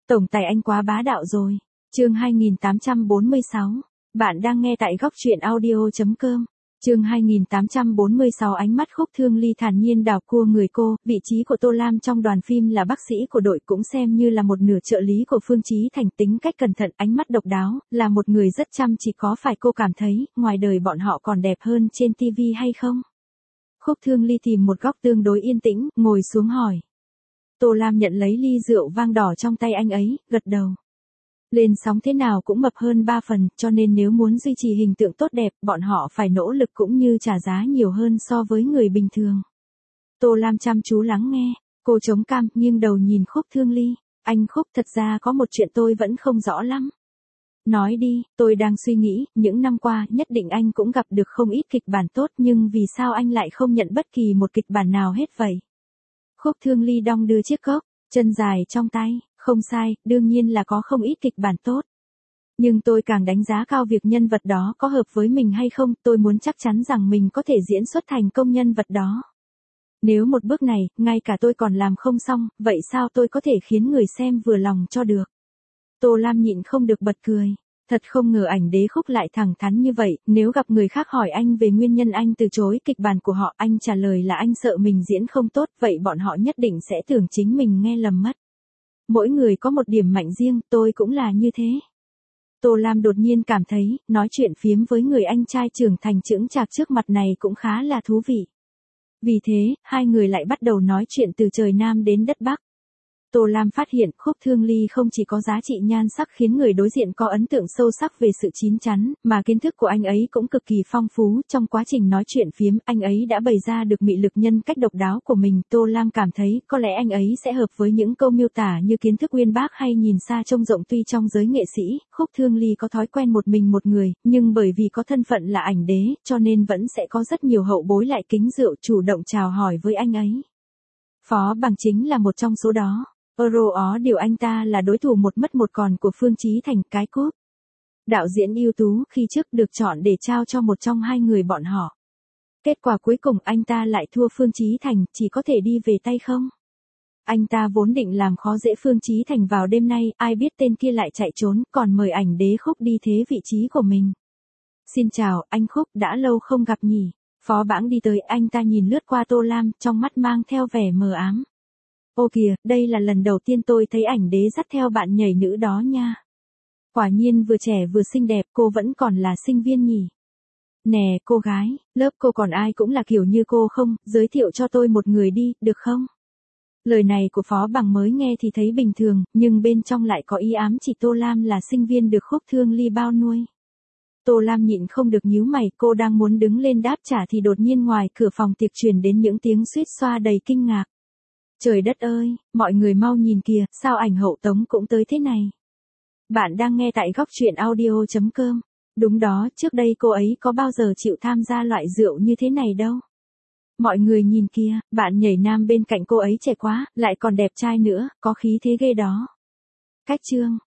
Tổng tài anh quá bá đạo rồi. Chương 2846. Bạn đang nghe tại góc truyện audio.com. Chương 2846 ánh mắt Khúc Thương Ly thản nhiên đảo cua người cô, vị trí của Tô Lam trong đoàn phim là bác sĩ của đội cũng xem như là một nửa trợ lý của Phương Chí Thành, tính cách cẩn thận, ánh mắt độc đáo, là một người rất chăm chỉ, có phải cô cảm thấy, ngoài đời bọn họ còn đẹp hơn trên TV hay không? Khúc Thương Ly tìm một góc tương đối yên tĩnh, ngồi xuống hỏi. Tô Lam nhận lấy ly rượu vang đỏ trong tay anh ấy, gật đầu. Lên sóng thế nào cũng mập hơn 3 phần, cho nên nếu muốn duy trì hình tượng tốt đẹp, bọn họ phải nỗ lực cũng như trả giá nhiều hơn so với người bình thường. Tô Lam chăm chú lắng nghe, cô chống cằm, nghiêng đầu nhìn Khúc Thương Ly. Anh Khúc, thật ra có một chuyện tôi vẫn không rõ lắm. Nói đi, tôi đang suy nghĩ, những năm qua nhất định anh cũng gặp được không ít kịch bản tốt, nhưng vì sao anh lại không nhận bất kỳ một kịch bản nào hết vậy? Khúc Thương Ly đong đưa chiếc cốc, chân dài trong tay. Không sai, đương nhiên là có không ít kịch bản tốt. Nhưng tôi càng đánh giá cao việc nhân vật đó có hợp với mình hay không, tôi muốn chắc chắn rằng mình có thể diễn xuất thành công nhân vật đó. Nếu một bước này, ngay cả tôi còn làm không xong, vậy sao tôi có thể khiến người xem vừa lòng cho được? Tô Lam nhịn không được bật cười. Thật không ngờ ảnh đế Khúc lại thẳng thắn như vậy, nếu gặp người khác hỏi anh về nguyên nhân anh từ chối kịch bản của họ, anh trả lời là anh sợ mình diễn không tốt, vậy bọn họ nhất định sẽ tưởng chính mình nghe lầm mất. Mỗi người có một điểm mạnh riêng, tôi cũng là như thế. Tô Lam đột nhiên cảm thấy, nói chuyện phiếm với người anh trai trưởng thành chững chạc trước mặt này cũng khá là thú vị. Vì thế, hai người lại bắt đầu nói chuyện từ trời Nam đến đất Bắc. Tô Lam phát hiện Khúc Thương Ly không chỉ có giá trị nhan sắc khiến người đối diện có ấn tượng sâu sắc về sự chín chắn, mà kiến thức của anh ấy cũng cực kỳ phong phú. Trong quá trình nói chuyện phiếm, anh ấy đã bày ra được mị lực nhân cách độc đáo của mình. Tô Lam cảm thấy có lẽ anh ấy sẽ hợp với những câu miêu tả như kiến thức uyên bác hay nhìn xa trông rộng. Tuy trong giới nghệ sĩ, Khúc Thương Ly có thói quen một mình một người, nhưng bởi vì có thân phận là ảnh đế, cho nên vẫn sẽ có rất nhiều hậu bối lại kính rượu chủ động chào hỏi với anh ấy. Phó Bằng chính là một trong số đó. Điều anh ta là đối thủ một mất một còn của Phương Chí Thành, cái cúp. Đạo diễn ưu tú khi trước được chọn để trao cho một trong hai người bọn họ. Kết quả cuối cùng anh ta lại thua Phương Chí Thành, chỉ có thể đi về tay không. Anh ta vốn định làm khó dễ Phương Chí Thành vào đêm nay, ai biết tên kia lại chạy trốn, còn mời ảnh đế Khúc đi thế vị trí của mình. Xin chào, anh Khúc, đã lâu không gặp nhỉ. Phó Bãng đi tới, anh ta nhìn lướt qua Tô Lam, trong mắt mang theo vẻ mờ ám. Ô kìa, đây là lần đầu tiên tôi thấy ảnh đế dắt theo bạn nhảy nữ đó nha. Quả nhiên vừa trẻ vừa xinh đẹp, cô vẫn còn là sinh viên nhỉ. Nè, cô gái, lớp cô còn ai cũng là kiểu như cô không, giới thiệu cho tôi một người đi, được không? Lời này của Phó Bằng mới nghe thì thấy bình thường, nhưng bên trong lại có ý ám chỉ Tô Lam là sinh viên được Khúc Thương Ly bao nuôi. Tô Lam nhịn không được nhíu mày, cô đang muốn đứng lên đáp trả thì đột nhiên ngoài cửa phòng tiệc truyền đến những tiếng suýt xoa đầy kinh ngạc. Trời đất ơi, mọi người mau nhìn kìa, sao ảnh hậu Tống cũng tới thế này? Bạn đang nghe tại góc truyện audio.com. Đúng đó, trước đây cô ấy có bao giờ chịu tham gia loại rượu như thế này đâu. Mọi người nhìn kìa, bạn nhảy nam bên cạnh cô ấy trẻ quá, lại còn đẹp trai nữa, có khí thế ghê đó. Cách chương,